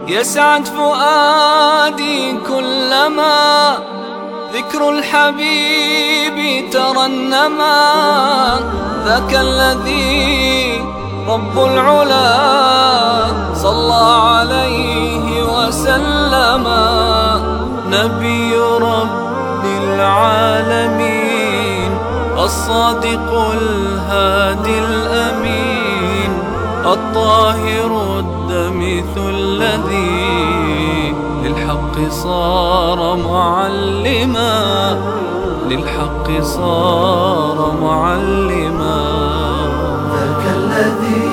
يسعد فؤادي كلما ذكر الحبيب ترنما. ذاك الذي رب العلا صلى عليه وسلم. نبي رب العالمين الصادق الهادي الأمين الطاهر الدمث الذي للحق صار معلما. للحق صار معلما. ذاك الذي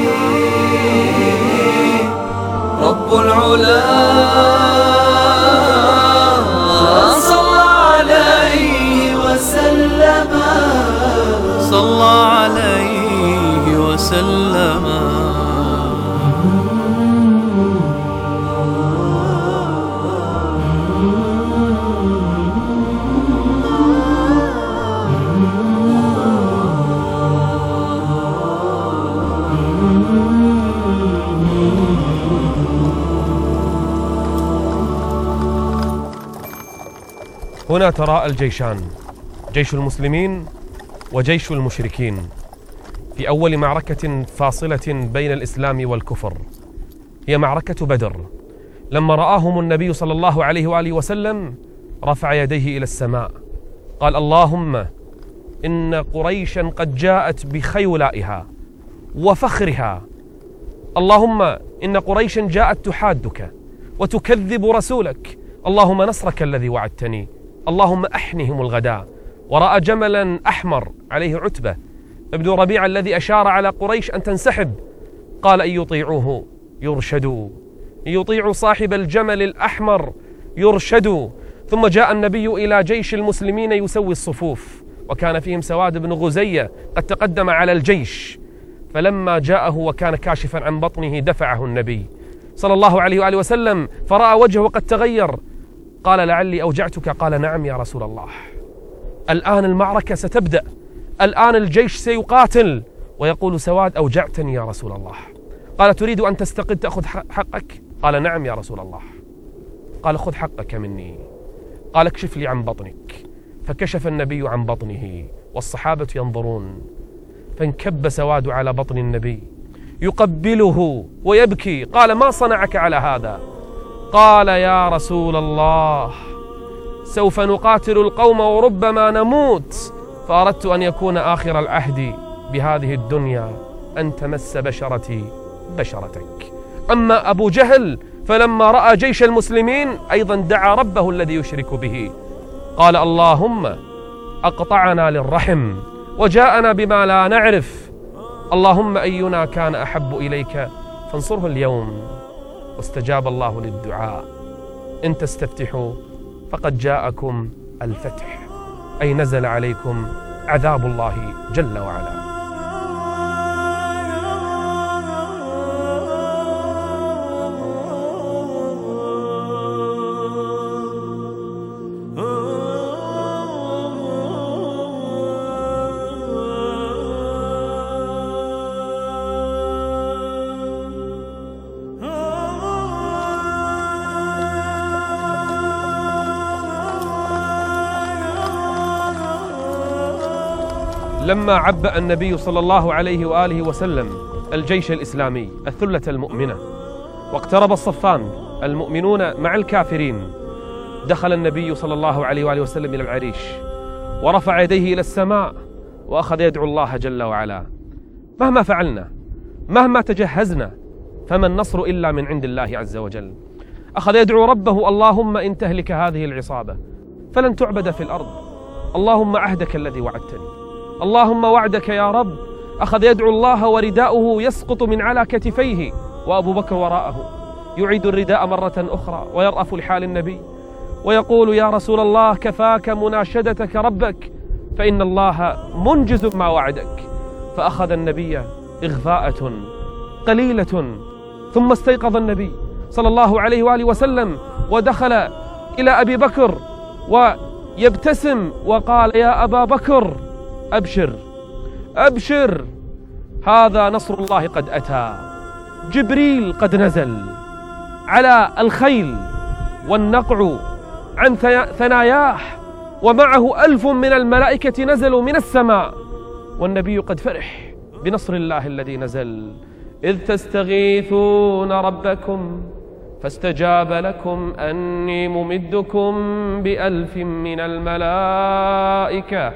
رب العلا صلى عليه وسلم. صلى عليه وسلم. هنا تراءى الجيشان، جيش المسلمين وجيش المشركين، في أول معركة فاصلة بين الإسلام والكفر، هي معركة بدر. لما رآهم النبي صلى الله عليه وآله وسلم رفع يديه إلى السماء، قال: اللهم إن قريشا قد جاءت بخيولائها وفخرها. اللهم إن قريشا جاءت تحادك وتكذب رسولك. اللهم نصرك الذي وعدتني. اللهم أحنهم الغداء. ورأى جملا أحمر عليه عتبة ابن ربيعة الذي أشار على قريش أن تنسحب، قال: إن يطيعوه يرشدوا، إن يطيعوا صاحب الجمل الأحمر يرشدوا. ثم جاء النبي إلى جيش المسلمين يسوي الصفوف، وكان فيهم سواد بن غزية قد تقدم على الجيش، فلما جاءه وكان كاشفا عن بطنه دفعه النبي صلى الله عليه وآله وسلم، فرأى وجهه قد تغير، قال: لعلي أوجعتك؟ قال: نعم يا رسول الله. الآن المعركة ستبدأ، الآن الجيش سيقاتل. ويقول سواد: أوجعتني يا رسول الله. قال: تريد أن تستقد تأخذ حقك؟ قال: نعم يا رسول الله. قال: خذ حقك مني. قال: اكشف لي عن بطنك. فكشف النبي عن بطنه والصحابة ينظرون، فانكب سواد على بطن النبي يقبله ويبكي. قال: ما صنعك على هذا؟ قال: يا رسول الله، سوف نقاتل القوم وربما نموت، فأردت أن يكون آخر العهد بهذه الدنيا أن تمس بشرتي بشرتك. أما أبو جهل فلما رأى جيش المسلمين أيضا دعا ربه الذي يشرك به، قال: اللهم أقطعنا للرحم وجاءنا بما لا نعرف، اللهم أينا كان أحب إليك فانصره اليوم. واستجاب الله للدعاء. إن تستفتحوا فقد جاءكم الفتح، أي نزل عليكم عذاب الله جل وعلا. لما عبأ النبي صلى الله عليه وآله وسلم الجيش الإسلامي الثلة المؤمنة واقترب الصفان المؤمنون مع الكافرين، دخل النبي صلى الله عليه وآله وسلم إلى العريش ورفع يديه إلى السماء وأخذ يدعو الله جل وعلا: مهما فعلنا، مهما تجهزنا، فما النصر إلا من عند الله عز وجل. أخذ يدعو ربه: اللهم إن تهلك هذه العصابة فلن تعبد في الأرض، اللهم عهدك الذي وعدتني، اللهم وعدك يا رب. أخذ يدعو الله ورداؤه يسقط من على كتفيه، وأبو بكر وراءه يعيد الرداء مرة أخرى ويرأف لحال النبي ويقول: يا رسول الله، كفاك مناشدتك ربك، فإن الله منجز ما وعدك. فأخذ النبي إغفاءة قليلة، ثم استيقظ النبي صلى الله عليه وآله وسلم ودخل إلى أبي بكر ويبتسم وقال: يا أبا بكر، أبشر أبشر، هذا نصر الله قد أتى، جبريل قد نزل على الخيل والنقع عن ثناياه، ومعه 1000 من الملائكة نزلوا من السماء، والنبي قد فرح بنصر الله الذي نزل. إذ تستغيثون ربكم فاستجاب لكم أني ممدكم ب1000 من الملائكة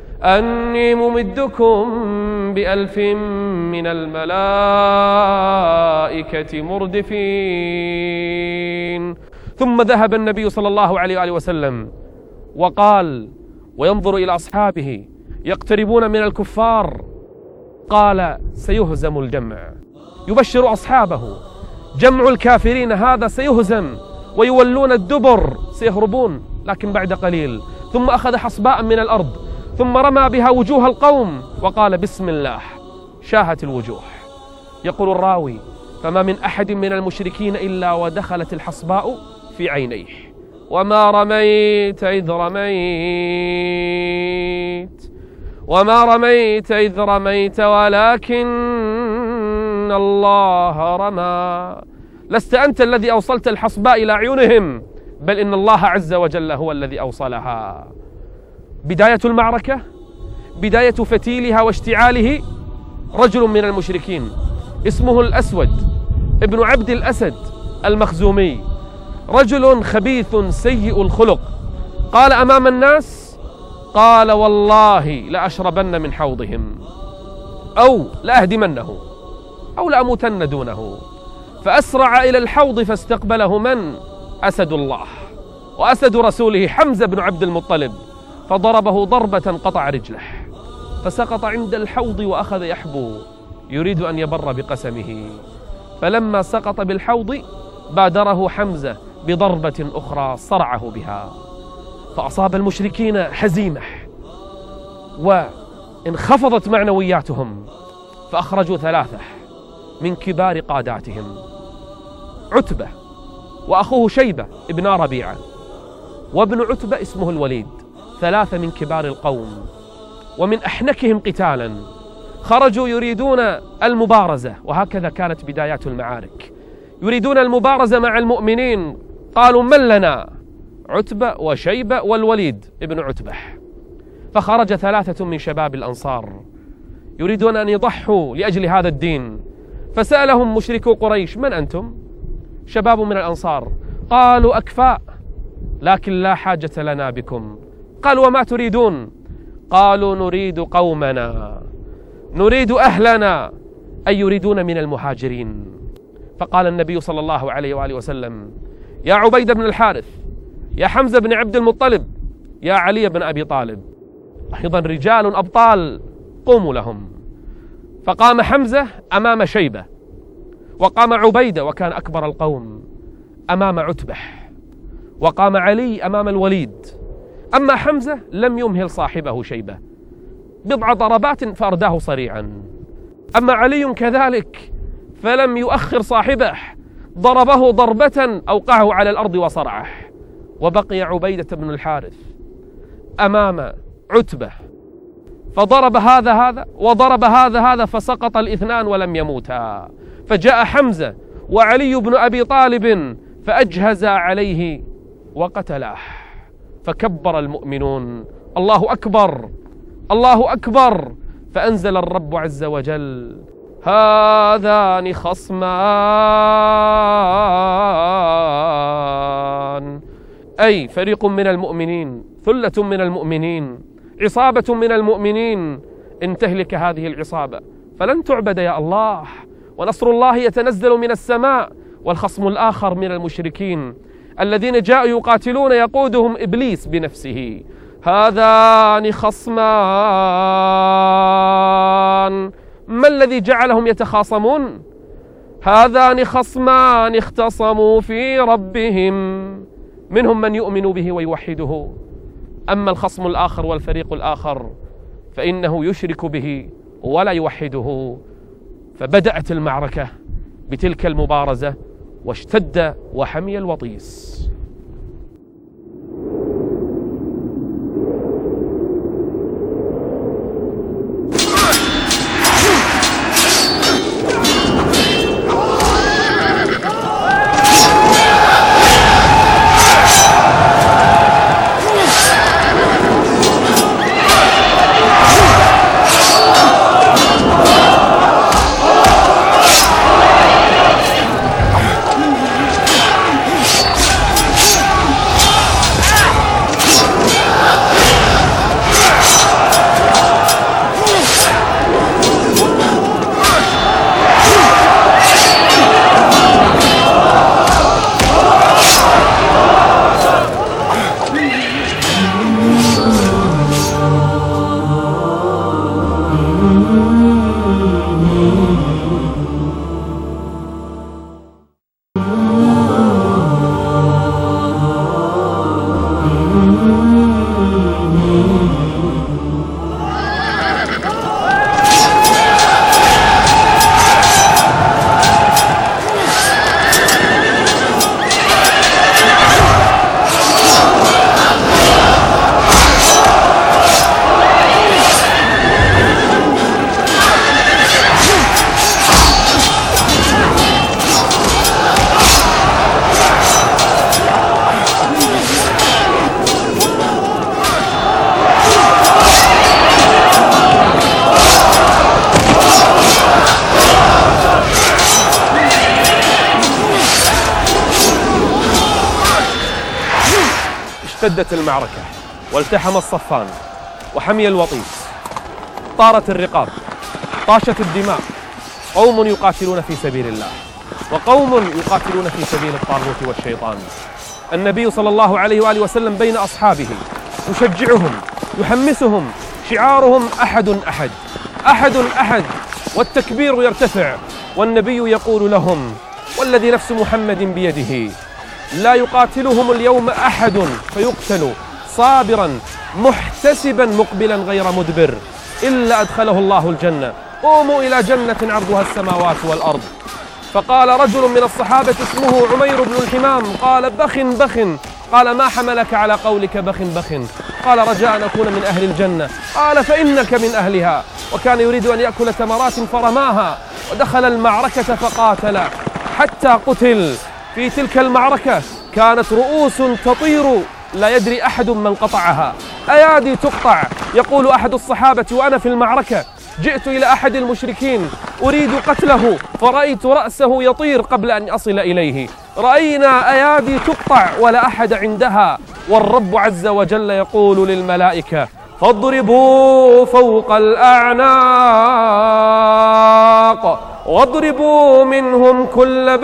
مردفين. ثم ذهب النبي صلى الله عليه وآله وسلم وقال وينظر إلى أصحابه يقتربون من الكفار، قال سيهزم الجمع، يبشر أصحابه جمع الكافرين هذا سيهزم ويولون الدبر، سيهربون لكن بعد قليل. ثم أخذ حصباء من الأرض ثم رمى بها وجوه القوم وقال بسم الله، شاهت الوجوه. يقول الراوي فما من أحد من المشركين إلا ودخلت الحصباء في عينيه. وما رميت إذ رميت ولكن الله رمى. لست أنت الذي أوصلت الحصباء إلى عيونهم، بل إن الله عز وجل هو الذي أوصلها. بداية المعركة، بداية فتيلها واشتعاله، رجل من المشركين اسمه الأسود ابن عبد الأسد المخزومي، رجل خبيث سيء الخلق. قال أمام الناس، قال والله لأشربن من حوضهم، أو لأهدمنه، أو لأموتن دونه. فأسرع إلى الحوض فاستقبله من؟ أسد الله وأسد رسوله حمزة بن عبد المطلب، فضربه ضربة قطع رجله، فسقط عند الحوض وأخذ يحبو يريد أن يبر بقسمه. فلما سقط بالحوض بادره حمزة بضربة أخرى صرعه بها، فأصاب المشركين هزيمة وانخفضت معنوياتهم، فأخرجوا 3 من كبار قاداتهم، عتبة وأخوه شيبة ابن ربيعة وابن عتبة اسمه الوليد، 3 من كبار القوم ومن أحنكهم قتالا. خرجوا يريدون المبارزة، وهكذا كانت بدايات المعارك، يريدون المبارزة مع المؤمنين. قالوا من لنا؟ عتبة وشيبة والوليد ابن عتبة. فخرج 3 من شباب الأنصار يريدون أن يضحوا لأجل هذا الدين. فسألهم مشركو قريش من أنتم؟ شباب من الأنصار. قالوا أكفاء لكن لا حاجة لنا بكم. قالوا وما تريدون؟ قالوا نريد قومنا، نريد أهلنا، أي يريدون من المهاجرين. فقال النبي صلى الله عليه وآله وسلم يا عبيد بن الحارث، يا حمزة بن عبد المطلب، يا علي بن أبي طالب، أيضا رجال أبطال، قوموا لهم. فقام حمزة أمام شيبة، وقام عبيدة وكان أكبر القوم أمام عتبة، وقام علي أمام الوليد. أما حمزة لم يمهل صاحبه شيبة، 10 ضربات فأرداه صريعا. أما علي كذلك فلم يؤخر صاحبه، ضربه ضربة أوقعه على الأرض وصرعه. وبقي عبيدة بن الحارث أمام عتبة، فضرب هذا وضرب هذا فسقط 2 ولم يموتا. فجاء حمزة وعلي بن أبي طالب فأجهزا عليه وقتلاه. فكبر المؤمنون الله أكبر الله أكبر، فأنزل الرب عز وجل هذان خصمان، أي فريق من المؤمنين، ثلة من المؤمنين، عصابة من المؤمنين، إن تهلك هذه العصابة فلن تعبد يا الله، ونصر الله يتنزل من السماء. والخصم الآخر من المشركين الذين جاءوا يقاتلون يقودهم إبليس بنفسه. هذان خصمان، ما الذي جعلهم يتخاصمون؟ هذان خصمان اختصموا في ربهم، منهم من يؤمن به ويوحده، أما الخصم الآخر والفريق الآخر فإنه يشرك به ولا يوحده. فبدأت المعركة بتلك المبارزة، واشتد وحمي الوطيس. اشتدت المعركة والتحم الصفان وحمي الوطيس، طارت الرقاب، طاشت الدماء. قوم يقاتلون في سبيل الله وقوم يقاتلون في سبيل الطاغوت والشيطان. النبي صلى الله عليه وآله وسلم بين أصحابه يشجعهم يحمسهم، شعارهم أحد أحد أحد أحد، والتكبير يرتفع، والنبي يقول لهم: والذي نفس محمد بيده لا يقاتلهم اليوم أحد فيقتل صابرا محتسبا مقبلا غير مدبر إلا أدخله الله الجنة. قوموا إلى جنة عرضها السماوات والأرض. فقال رجل من الصحابة اسمه عمير بن الحمام قال: بخ بخ. قال: ما حملك على قولك بخ بخ؟ قال: رجاء أن أكون من أهل الجنة. قال: فإنك من أهلها. وكان يريد أن يأكل تمرات فرماها، ودخل المعركة فقاتل حتى قتل. في تلك المعركة كانت رؤوس تطير لا يدري أحد من قطعها، أيادي تقطع. يقول أحد الصحابة وأنا في المعركة جئت إلى أحد المشركين أريد قتله فرأيت رأسه يطير قبل أن أصل إليه. رأينا أيادي تقطع ولا أحد عندها، والرب عز وجل يقول للملائكة: فاضربوا فوق الأعناق واضربوا منهم كل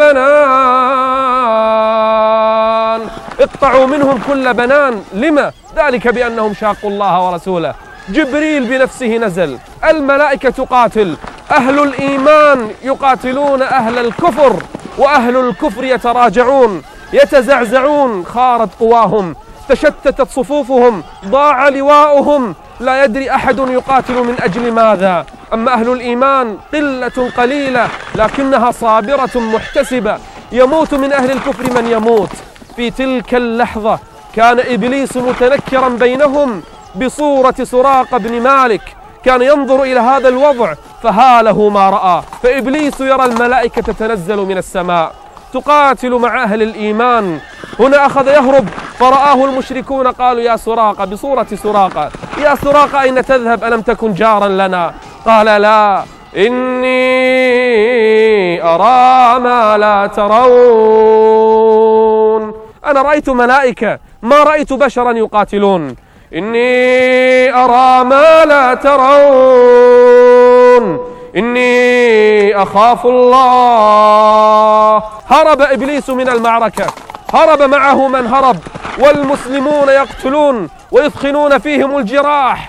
بنان. اقطعوا منهم كل بنان. لما؟ ذلك بأنهم شاقوا الله ورسوله. جبريل بنفسه نزل، الملائكة تقاتل، أهل الإيمان يقاتلون أهل الكفر، وأهل الكفر يتراجعون يتزعزعون، خارت قواهم، تشتتت صفوفهم، ضاع لواؤهم، لا يدري أحد يقاتل من أجل ماذا. أما أهل الإيمان قلة قليلة لكنها صابرة محتسبة، يموت من أهل الكفر من يموت. في تلك اللحظة كان إبليس متنكرا بينهم بصورة سراقة بن مالك، كان ينظر إلى هذا الوضع فهاله ما رأى. فإبليس يرى الملائكة تتنزل من السماء تقاتل مع أهل الإيمان. هنا أخذ يهرب فرآه المشركون قالوا: يا سراقة، بصورة سراقة: يا سراقة أين تذهب؟ ألم تكن جارا لنا؟ قال: لا، إني أرى ما لا ترون. أنا رأيت ملائكة ما رأيت بشرا يقاتلون. إني أرى ما لا ترون إني أخاف الله. هرب إبليس من المعركة، هرب معه من هرب، والمسلمون يقتلون ويثخنون فيهم الجراح.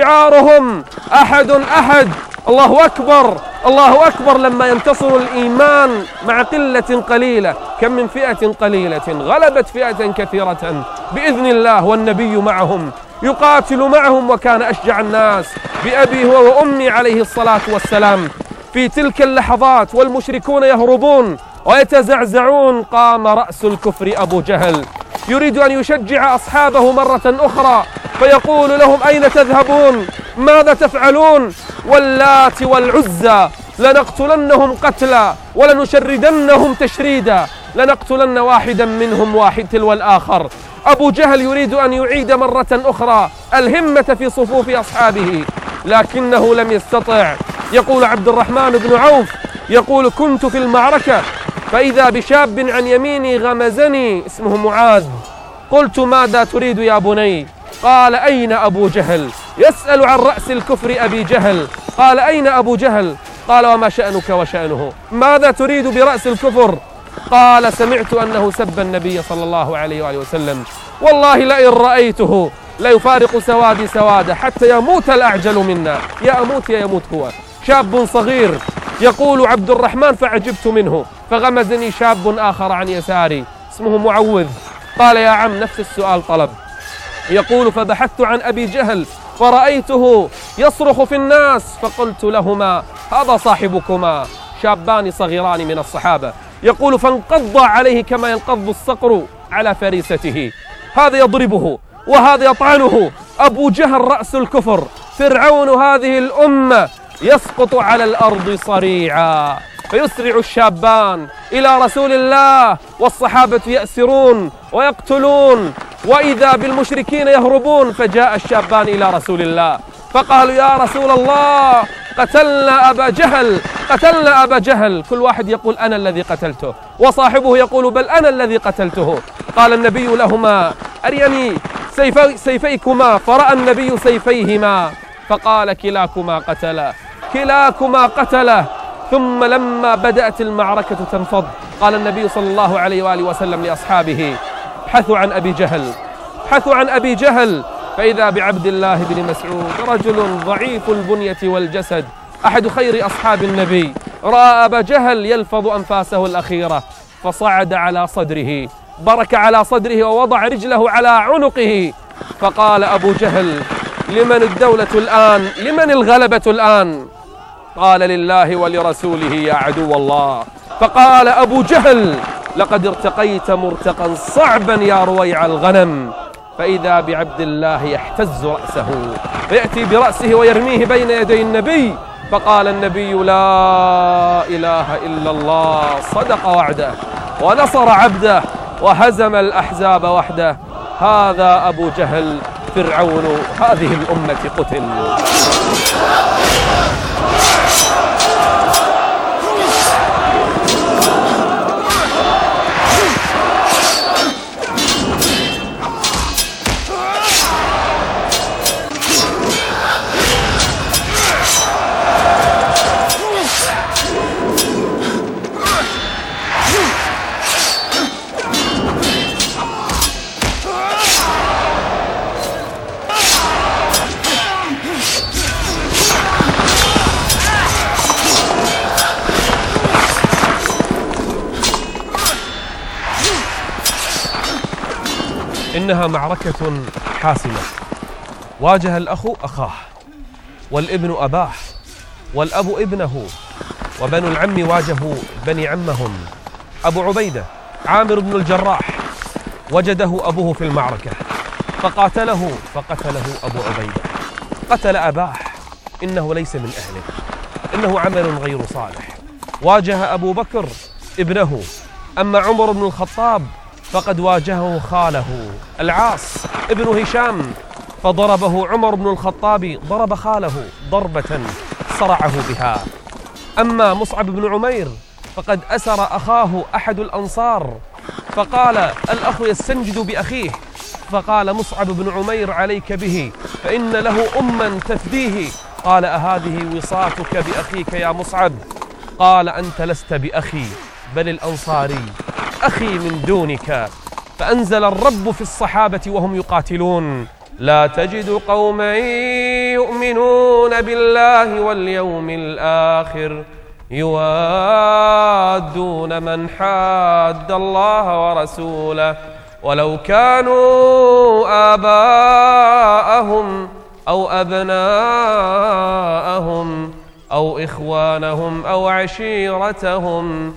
شعارهم أحد أحد. الله أكبر الله أكبر لما ينتصر الإيمان مع قلة قليلة. كم من فئة قليلة غلبت فئة كثيرة بإذن الله، والنبي معهم يقاتل معهم، وكان أشجع الناس بأبي هو وأمي عليه الصلاة والسلام. في تلك اللحظات والمشركون يهربون ويتزعزعون، قام رأس الكفر أبو جهل يريد أن يشجع أصحابه مرة أخرى، فيقول لهم: أين تذهبون؟ ماذا تفعلون؟ واللات والعزى لنقتلنهم قتلا ولنشردنهم تشريدا، لنقتلن واحدا منهم واحد تلو الآخر. أبو جهل يريد أن يعيد مرة أخرى الهمة في صفوف أصحابه لكنه لم يستطع. يقول عبد الرحمن بن عوف يقول: كنت في المعركة فإذا بشاب عن يميني غمزني اسمه معاذ، قلت: ماذا تريد يا بني؟ قال: أين أبو جهل؟ يسأل عن رأس الكفر أبي جهل. قال: أين أبو جهل؟ قال: وما شأنك وشأنه؟ ماذا تريد برأس الكفر؟ قال: سمعت أنه سب النبي صلى الله عليه وآله وسلم، والله لئن رأيته لا يفارق سوادي سواده حتى يموت الأعجل منا. يا أموت يا يموت هو. شاب صغير يقول عبد الرحمن: فعجبت منه، فغمزني شاب آخر عن يساري اسمه معوذ. قال: يا عم، نفس السؤال طلب. يقول: فبحثت عن أبي جهل فرأيته يصرخ في الناس، فقلت لهما: هذا صاحبكما. شابان صغيران من الصحابة. يقول: فانقض عليه كما ينقض الصقر على فريسته، هذا يضربه وهذا يطعنه. أبو جهل رأس الكفر، فرعون هذه الأمة، يسقط على الأرض صريعا. فيسرع الشابان إلى رسول الله، والصحابة يأسرون ويقتلون، وإذا بالمشركين يهربون. فجاء الشابان إلى رسول الله فقالوا: يا رسول الله، قتلنا أبا جهل، قتلنا أبا جهل. كل واحد يقول: أنا الذي قتلته، وصاحبه يقول: بل أنا الذي قتلته. قال النبي لهما: أريني سيفيكما، فرأى النبي سيفيهما فقال كلاكما قتله، كلاكما قتله. ثم لما بدأت المعركة تنفض قال النبي صلى الله عليه وآله وسلم لأصحابه: ابحثوا عن أبي جهل، ابحثوا عن أبي جهل. فإذا بعبد الله بن مسعود، رجل ضعيف البنية والجسد، أحد خير أصحاب النبي، رأى أبا جهل يلفظ أنفاسه الأخيرة فصعد على صدره، برك على صدره ووضع رجله على عنقه. فقال أبو جهل: لمن الدولة الآن؟ لمن الغلبة الآن؟ قال: لله ولرسوله يا عدو الله. فقال أبو جهل: لقد ارتقيت مرتقا صعبا يا رويع الغنم. فإذا بعبد الله يحتز رأسه فيأتي برأسه ويرميه بين يدي النبي. فقال النبي: لا إله إلا الله، صدق وعده ونصر عبده وهزم الأحزاب وحده. هذا أبو جهل فرعون هذه الأمة قتل. إنها معركة حاسمة. واجه الأخ أخاه، والابن أباه، والأب ابنه، وبنو العم واجهوا بني عمهم. أبو عبيدة عامر بن الجراح وجده أبوه في المعركة فقاتله أبو عبيدة، قتل أباه. إنه ليس من أهله، إنه عمل غير صالح. واجه أبو بكر ابنه. أما عمر بن الخطاب فقد واجهه خاله العاص ابن هشام، فضربه عمر بن الخطاب، ضرب خاله ضربة صرعه بها. أما مصعب بن عمير فقد أسر أخاه أحد الأنصار، فقال الأخ يستنجد بأخيه، فقال مصعب بن عمير: عليك به فإن له أما تفديه. قال: أهذه وصاتك بأخيك يا مصعب؟ قال: أنت لست بأخي بل الأنصاري أخي من دونك. فأنزل الرب في الصحابة وهم يقاتلون: لا تجد قوما يؤمنون بالله واليوم الآخر يوادون من حاد الله ورسوله ولو كانوا آباءهم أو أبناءهم أو إخوانهم أو عشيرتهم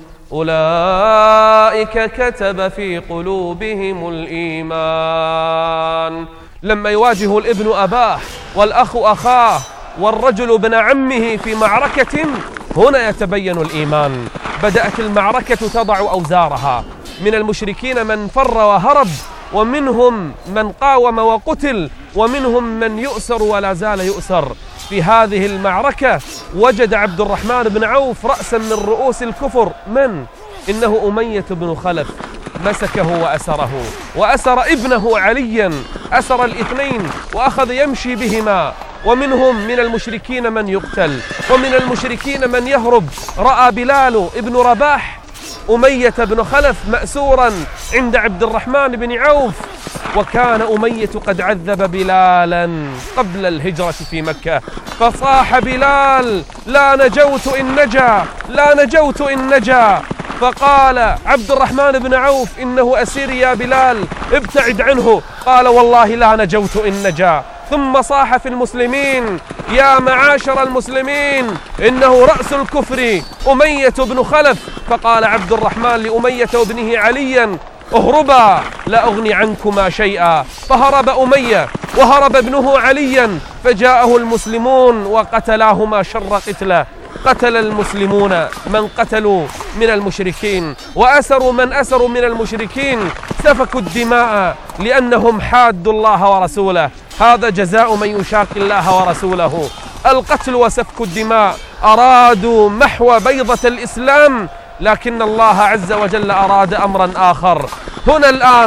أولئك كتب في قلوبهم الإيمان. لما يواجه الابن أباه والأخ أخاه والرجل ابن عمه في معركة، هنا يتبين الإيمان. بدأت المعركة تضع أوزارها، من المشركين من فر وهرب، ومنهم من قاوم وقتل، ومنهم من يؤسر ولا زال يؤسر. في هذه المعركة وجد عبد الرحمن بن عوف رأسا من رؤوس الكفر. من؟ إنه أمية بن خلف. مسكه وأسره، وأسر ابنه عليا، أسر الاثنين وأخذ يمشي بهما. ومنهم من المشركين من يقتل، ومن المشركين من يهرب. رأى بلال ابن رباح أمية بن خلف مأسورا عند عبد الرحمن بن عوف، وكان أمية قد عذب بلالا قبل الهجرة في مكة، فصاح بلال: لا نجوت إن نجا، لا نجوت إن نجا. فقال عبد الرحمن بن عوف: إنه أسير يا بلال، ابتعد عنه. قال: والله لا نجوت إن نجا. ثم صاح في المسلمين: يا معاشر المسلمين، إنه رأس الكفر أمية بن خلف. فقال عبد الرحمن لأمية وابنه عليا: اهربا لا أغني عنكما شيئا. فهرب أمية وهرب ابنه عليا، فجاءه المسلمون وقتلاهما شر قتله. قتل المسلمون من قتلوا من المشركين، وأسروا من أسروا من المشركين، سفكوا الدماء لأنهم حادوا الله ورسوله. هذا جزاء من يشاق الله ورسوله: القتل وسفك الدماء. أرادوا محو بيضة الإسلام، لكن الله عز وجل أراد أمرا آخر. هنا الآن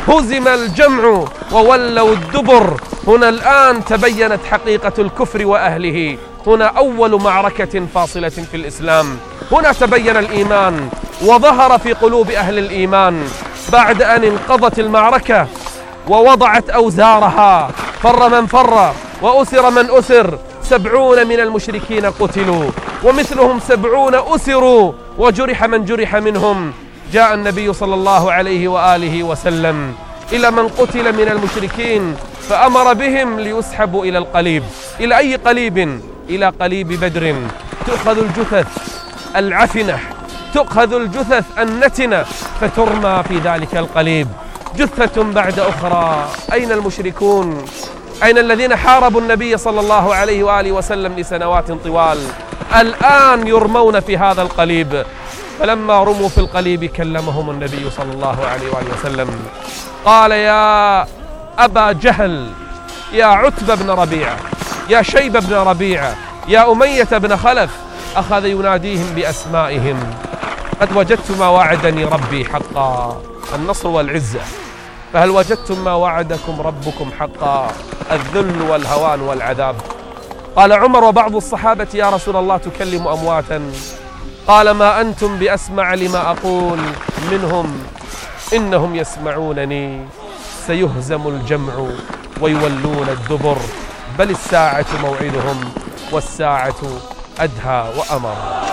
هزم الجمع وولوا الدبر. هنا الآن تبينت حقيقة الكفر وأهله. هنا أول معركة فاصلة في الإسلام. هنا تبين الإيمان وظهر في قلوب أهل الإيمان بعد أن انقضت المعركة ووضعت أوزارها. فر من فر وأسر من أسر. 70 من المشركين قتلوا ومثلهم 70 أسروا وجرح من جرح منهم. جاء النبي صلى الله عليه وآله وسلم إلى من قتل من المشركين فأمر بهم ليسحبوا إلى القليب. إلى أي قليب؟ إلى قليب بدر. تؤخذ الجثث العفنة، تؤخذ الجثث النتنة فترمى في ذلك القليب جثة بعد أخرى. أين المشركون؟ أين الذين حاربوا النبي صلى الله عليه وآله وسلم لسنوات طوال؟ الآن يرمون في هذا القليب. فلما رموا في القليب كلمهم النبي صلى الله عليه وآله وسلم قال: يا أبا جهل، يا عتبة بن ربيعة، يا شيبة بن ربيعة، يا أمية بن خلف. أخذ يناديهم بأسمائهم: قد وجدت ما وعدني ربي حقا، النصر والعزة. فهل وجدتم ما وعدكم ربكم حقا؟ الذل والهوان والعذاب. قال عمر وبعض الصحابة: يا رسول الله تكلم أمواتا. قال: ما أنتم بأسمع لما أقول منهم، إنهم يسمعونني. سيهزم الجمع ويولون الدبر، بل الساعة موعدهم والساعة أدهى وأمر.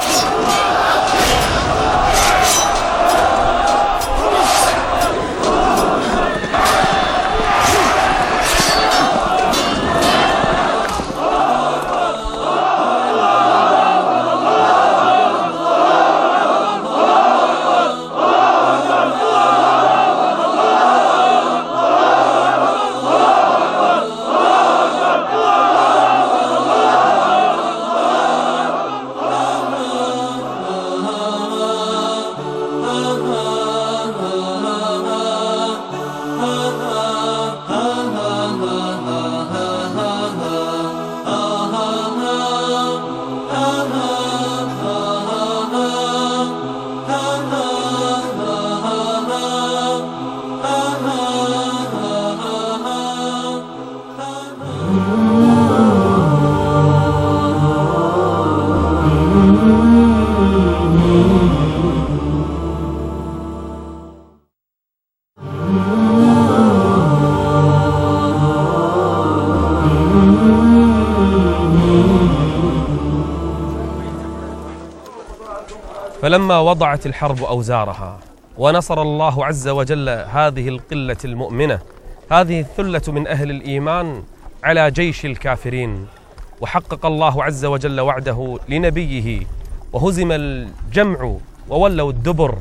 فلما وضعت الحرب أوزارها ونصر الله عز وجل هذه القلة المؤمنة، هذه الثلة من أهل الإيمان على جيش الكافرين، وحقق الله عز وجل وعده لنبيه وهزم الجمع وولوا الدبر،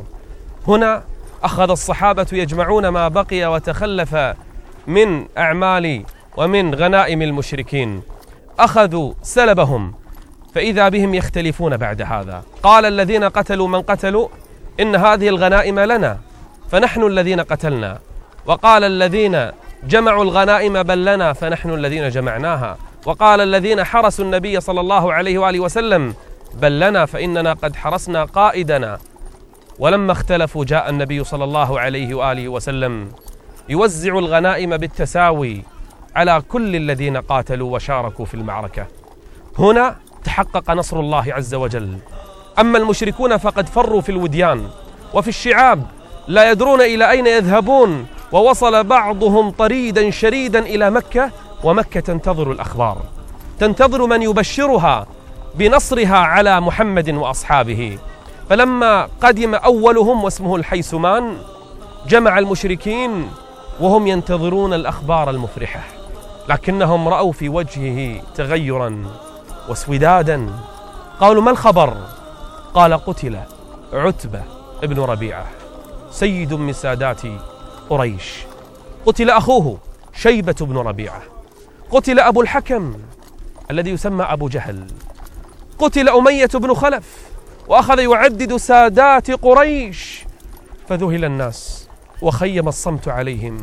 هنا أخذ الصحابة يجمعون ما بقي وتخلف من أعمال ومن غنائم المشركين. أخذوا سلبهم، فإذا بهم يختلفون بعد هذا. قال الذين قتلوا من قتلوا إن هذه الغنائم لنا فنحن الذين قتلنا، وقال الذين جمعوا الغنائم بل لنا فنحن الذين جمعناها، وقال الذين حرسوا النبي صلى الله عليه وآله وسلم بل لنا فإننا قد حرسنا قائدنا. ولما اختلفوا جاء النبي صلى الله عليه وآله وسلم يوزع الغنائم بالتساوي على كل الذين قاتلوا وشاركوا في المعركة. هنا تحقق نصر الله عز وجل. أما المشركون فقد فروا في الوديان وفي الشعاب لا يدرون إلى أين يذهبون، ووصل بعضهم طريدا شريدا إلى مكة، ومكة تنتظر الأخبار، تنتظر من يبشرها بنصرها على محمد وأصحابه. فلما قدم أولهم واسمه الحيثمان جمع المشركين وهم ينتظرون الأخبار المفرحة، لكنهم رأوا في وجهه تغيرا واسودادا. قالوا: ما الخبر؟ قال: قتل عتبة ابن ربيعة سيد من سادات قريش، قتل أخوه شيبة بن ربيعة، قتل أبو الحكم الذي يسمى أبو جهل، قتل أمية بن خلف، وأخذ يعدد سادات قريش. فذهل الناس وخيم الصمت عليهم.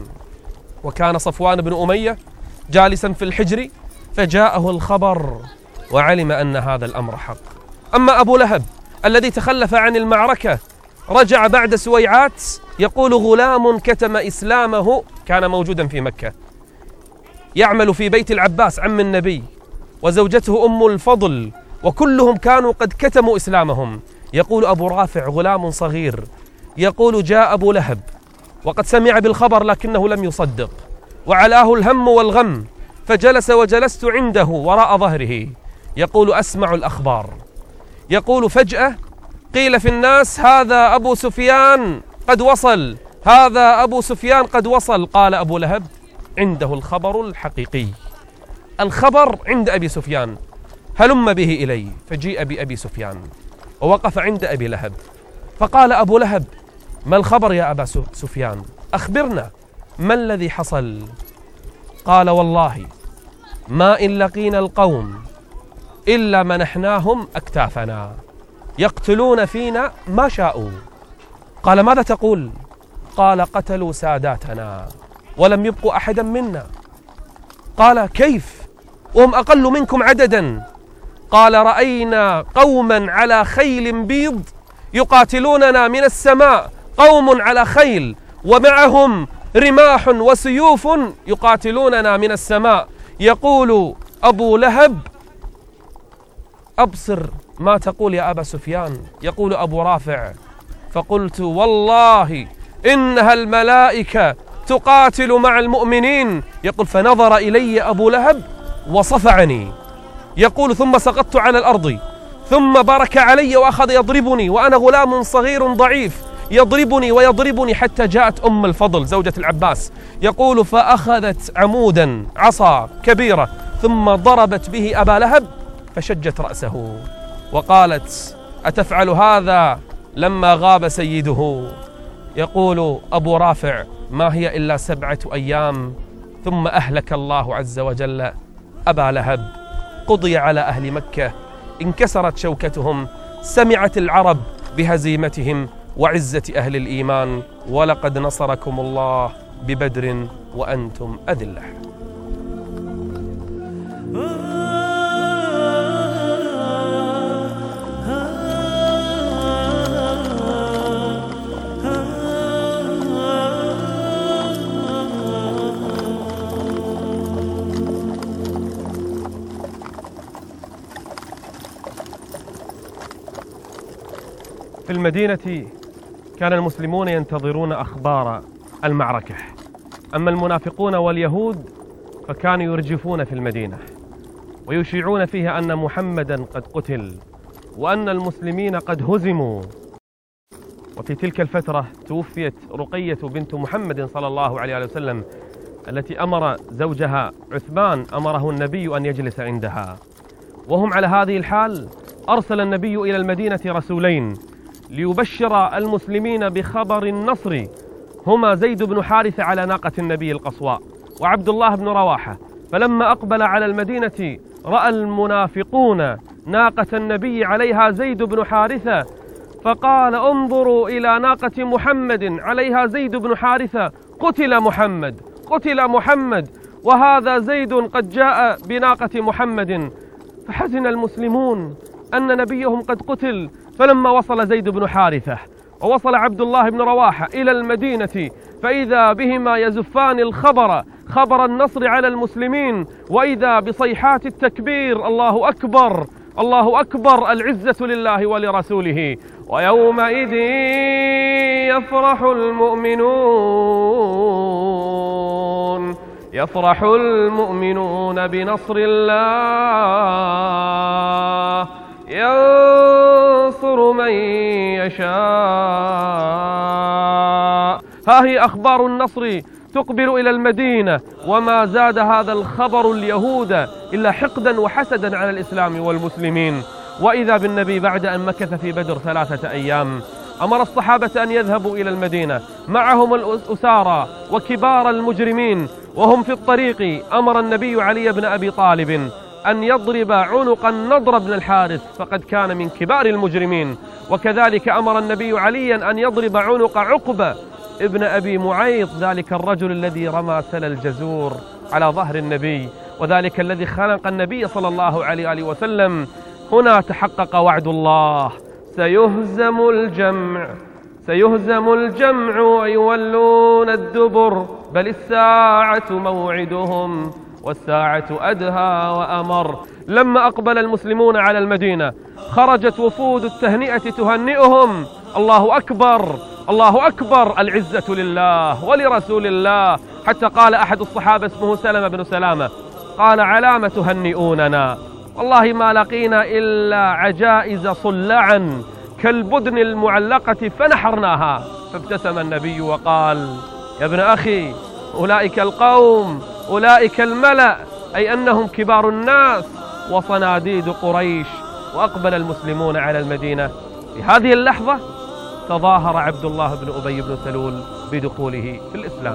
وكان صفوان بن أمية جالسا في الحجر فجاءه الخبر وعلم أن هذا الأمر حق. أما أبو لهب الذي تخلف عن المعركة رجع بعد سويعات يقول غلام كتم إسلامه كان موجودا في مكة يعمل في بيت العباس عم النبي وزوجته أم الفضل وكلهم كانوا قد كتموا إسلامهم. يقول أبو رافع غلام صغير يقول جاء أبو لهب وقد سمع بالخبر لكنه لم يصدق وعلاه الهم والغم فجلس وجلست عنده وراء ظهره. يقول أسمع الأخبار. يقول فجأة قيل في الناس هذا أبو سفيان قد وصل، هذا أبو سفيان قد وصل. قال أبو لهب عنده الخبر الحقيقي، الخبر عند أبي سفيان، هلم به إلي. فجيء بأبي سفيان ووقف عند أبي لهب فقال أبو لهب ما الخبر يا أبا سفيان؟ أخبرنا ما الذي حصل؟ قال والله ما إن لقينا القوم إلا منحناهم أكتافنا يقتلون فينا ما شاءوا. قال ماذا تقول؟ قال قتلوا ساداتنا ولم يبقوا أحدا منا. قال كيف وهم أقل منكم عددا؟ قال رأينا قوما على خيل بيض يقاتلوننا من السماء، قوم على خيل ومعهم رماح وسيوف يقاتلوننا من السماء. يقول أبو لهب أبصر ما تقول يا أبا سفيان. يقول أبو رافع فقلت والله إنها الملائكة تقاتل مع المؤمنين. يقول فنظر إلي أبو لهب وصفعني. يقول ثم سقطت على الأرض ثم برك علي وأخذ يضربني وأنا غلام صغير ضعيف، يضربني ويضربني حتى جاءت أم الفضل زوجة العباس. يقول فأخذت عمودا عصا كبيرة ثم ضربت به أبا لهب فشجت رأسه وقالت أتفعل هذا لما غاب سيده؟ يقول أبو رافع ما هي إلا 7 أيام ثم أهلك الله عز وجل أبا لهب، قضي على أهل مكة، انكسرت شوكتهم، سمعت العرب بهزيمتهم وعزة أهل الإيمان، ولقد نصركم الله ببدر وأنتم أذلة. في المدينة كان المسلمون ينتظرون أخبار المعركة، أما المنافقون واليهود فكانوا يرجفون في المدينة ويشيعون فيها أن محمدا قد قتل وأن المسلمين قد هزموا. وفي تلك الفترة توفيت رقية بنت محمد صلى الله عليه وسلم التي أمر زوجها عثمان أمره النبي أن يجلس عندها. وهم على هذه الحال أرسل النبي إلى المدينة رسولين ليبشر المسلمين بخبر النصر، هما زيد بن حارثة على ناقة النبي القصواء وعبد الله بن رواحة. فلما أقبل على المدينة رأى المنافقون ناقة النبي عليها زيد بن حارثة فقال انظروا إلى ناقة محمد عليها زيد بن حارثة، قتل محمد، قتل محمد، وهذا زيد قد جاء بناقة محمد. فحزن المسلمون أن نبيهم قد قتل. فلما وصل زيد بن حارثة ووصل عبد الله بن رواحة إلى المدينة فإذا بهما يزفان الخبر، خبر النصر على المسلمين، وإذا بصيحات التكبير الله أكبر الله أكبر، العزة لله ولرسوله. ويومئذ يفرح المؤمنون، يفرح المؤمنون بنصر الله ينصر من يشاء. ها هي أخبار النصر تقبل إلى المدينة، وما زاد هذا الخبر اليهود إلا حقدا وحسدا على الإسلام والمسلمين. وإذا بالنبي بعد أن مكث في بدر 3 أيام أمر الصحابة أن يذهبوا إلى المدينة معهم الأسارى وكبار المجرمين، وهم في الطريق أمر النبي علي بن أبي طالب أن يضرب عنق النضر بن الحارث فقد كان من كبار المجرمين، وكذلك أمر النبي عليا أن يضرب عنق عقبة ابن أبي معيط، ذلك الرجل الذي رمى سل الجزور على ظهر النبي، وذلك الذي خلق النبي صلى الله عليه وسلم. هنا تحقق وعد الله: سيهزم الجمع سيهزم الجمع ويولون الدبر بل الساعة موعدهم والساعة أدهى وأمر. لما أقبل المسلمون على المدينة خرجت وفود التهنئة تهنئهم: الله أكبر الله أكبر، العزة لله ولرسول الله. حتى قال أحد الصحابة اسمه سلمة بن سلامة قال: علام تهنئوننا؟ والله ما لقينا إلا عجائز صلعا كالبدن المعلقة فنحرناها. فابتسم النبي وقال: يا ابن أخي، أولئك القوم، أولئك الملأ، أي أنهم كبار الناس وصناديد قريش. وأقبل المسلمون على المدينة. في هذه اللحظة تظاهر عبد الله بن أبي بن سلول بدخوله في الإسلام.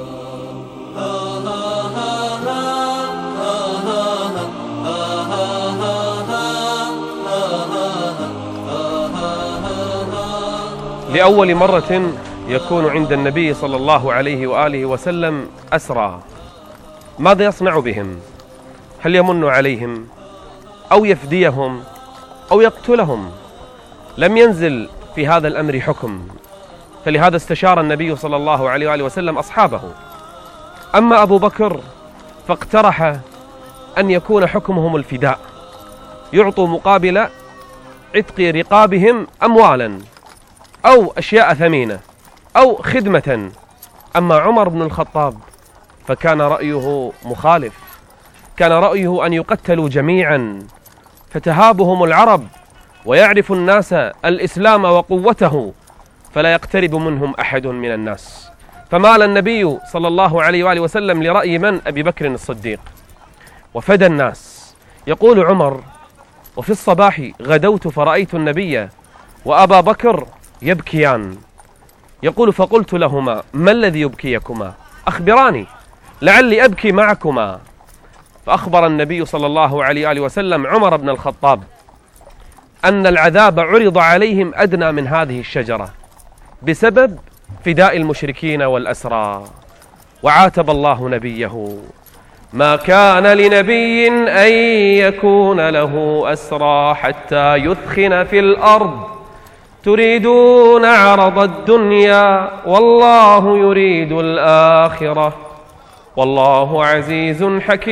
لأول مرة يكون عند النبي صلى الله عليه وآله وسلم أسرى. ماذا يصنع بهم؟ هل يمن عليهم أو يفديهم أو يقتلهم؟ لم ينزل في هذا الأمر حكم، فلهذا استشار النبي صلى الله عليه وآله وسلم أصحابه. أما أبو بكر فاقترح أن يكون حكمهم الفداء، يعطوا مقابل عتق رقابهم أموالا أو أشياء ثمينة أو خدمة. أما عمر بن الخطاب فكان رأيه مخالف، كان رأيه أن يقتلوا جميعا، فتهابهم العرب ويعرف الناس الإسلام وقوته، فلا يقترب منهم أحد من الناس. فمال النبي صلى الله عليه وآله وسلم لرأي من؟ أبي بكر الصديق، وفدى الناس. يقول عمر: وفي الصباح غدوت فرأيت النبي وأبا بكر يبكيان. يقول: فقلت لهما: ما الذي يبكيكما؟ أخبراني لعلي أبكي معكما. فأخبر النبي صلى الله عليه وآله وسلم عمر بن الخطاب أن العذاب عرض عليهم أدنى من هذه الشجرة بسبب فداء المشركين والأسرى. وعاتب الله نبيه: ما كان لنبي أن يكون له أسرى حتى يثخن في الأرض تريدون عرض الدنيا والله يريد الآخرة والله عزيز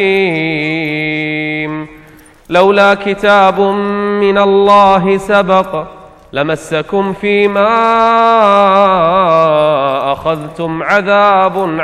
حكيم. لولا كتاب من الله سبق لمسكم فيما أخذتم عذاب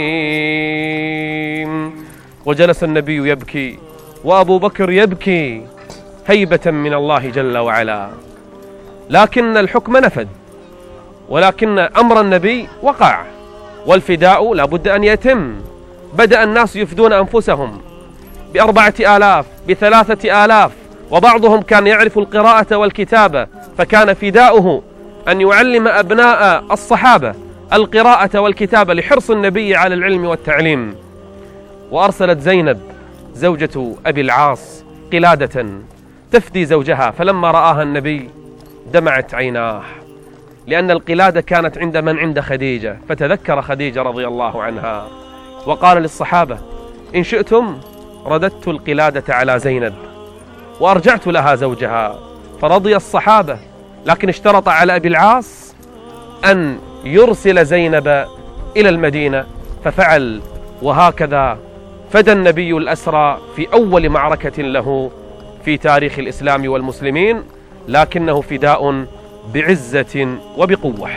عظيم. وجلس النبي يبكي وأبو بكر يبكي هيبة من الله جل وعلا. لكن الحكم نفذ، ولكن أمر النبي وقع، والفداء لا بد أن يتم. بدأ الناس يفدون أنفسهم ب4,000 ب3,000، وبعضهم كان يعرف القراءة والكتابة، فكان فداؤه أن يعلم أبناء الصحابة القراءة والكتابة لحرص النبي على العلم والتعليم. وأرسلت زينب زوجة أبي العاص قلادة تفدي زوجها، فلما رآها النبي دمعت عيناه، لأن القلادة كانت عند من؟ عند خديجة، فتذكر خديجة رضي الله عنها وقال للصحابة: إن شئتم رددت القلادة على زينب وأرجعت لها زوجها. فرضي الصحابة، لكن اشترط على أبي العاص أن يرسل زينب إلى المدينة، ففعل. وهكذا فدى النبي الأسرى في أول معركة له في تاريخ الإسلام والمسلمين، لكنه فداء بعزة وبقوة.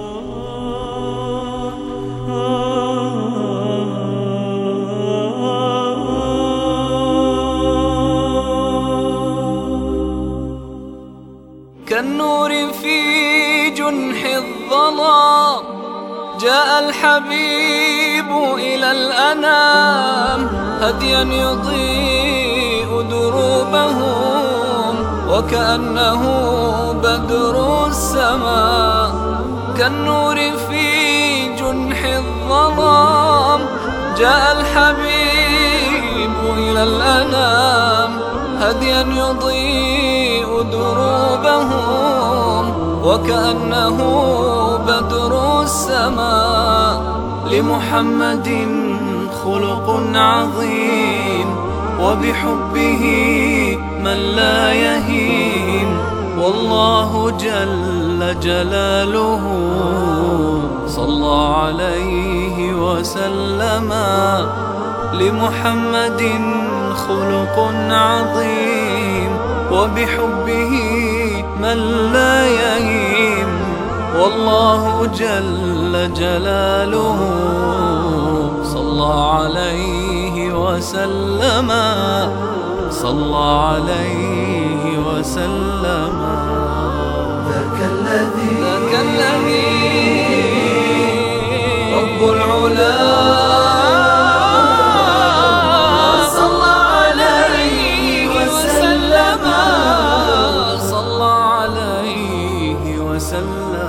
كالنور في جنح الظلام جاء الحبيب إلى الأنام، هديا يضيء دروبهم وكأنه بدر السماء. كالنور في جنح الظلام جاء الحبيب إلى الأنام، هديا يضيء دروبهم وكأنه بدر السماء. لمحمد خلق عظيم وبحبه من لا يهيم، والله جل جل جلاله صلى عليه وسلم. لمحمد خلق عظيم وبحبه من لا يهيم، والله جل جلاله صلى عليه وسلم، صلى عليه وسلم. ذاك الذي رب العلا صلى عليه وسلم، صلى عليه وسلم.